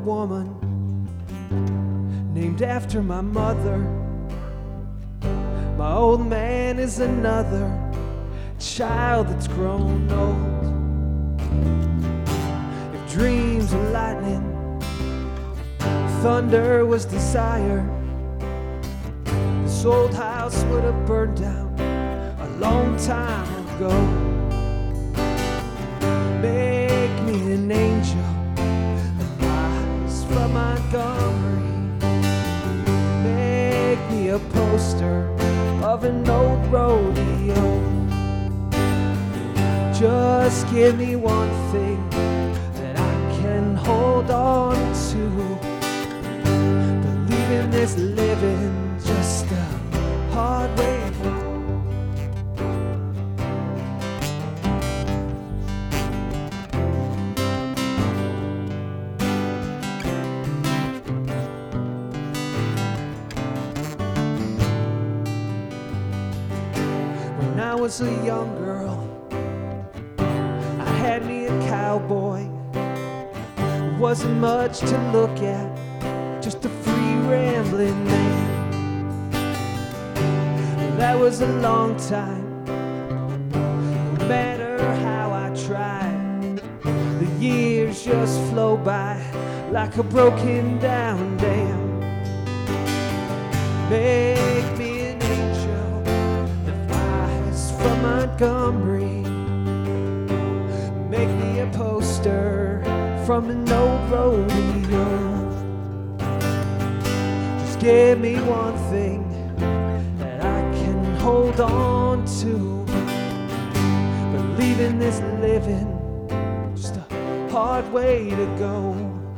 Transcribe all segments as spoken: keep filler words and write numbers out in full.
woman named after my mother. My old man is another child that's grown old. If dreams are lightning, thunder was desire, this old house would have burned down a long time ago. Make me an angel that flies from Montgomery. Make me a poster of an old rodeo. Just give me one thing that I can hold on to. Believing this living just a hard way. When I was a young girl, I had me a cowboy. Wasn't much to look at, just a free rambling man. That was a long time, no matter how I tried. The years just flow by like a broken down dam. Make me an angel that flies from Montgomery. Make me a poster from an old rodeo. Just give me one thing that I can hold on to. Believing this living just a hard way to go.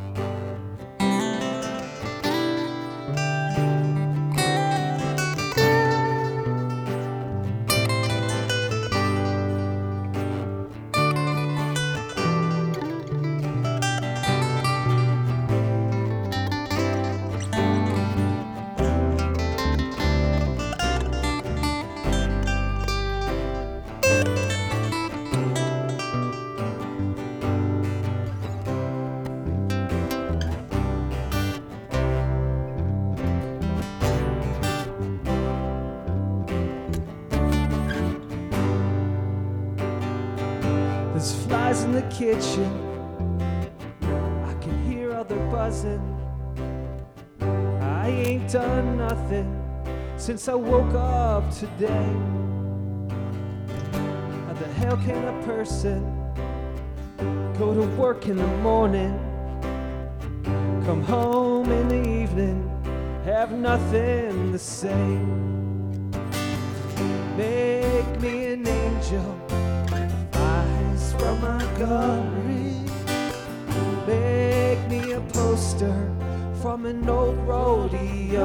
There's flies in the kitchen, I can hear other buzzing. I ain't done nothing since I woke up today. How the hell can a person go to work in the morning, come home in the evening, have nothing to say? Make me an angel from Montgomery. Make me a poster from an old rodeo.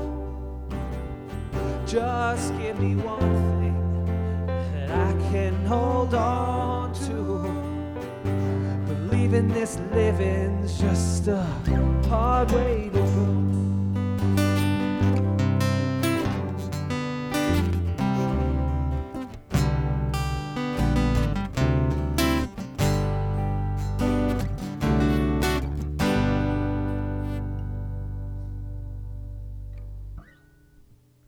Just give me one thing that I can hold on to. Believing this living's just a hard way to go.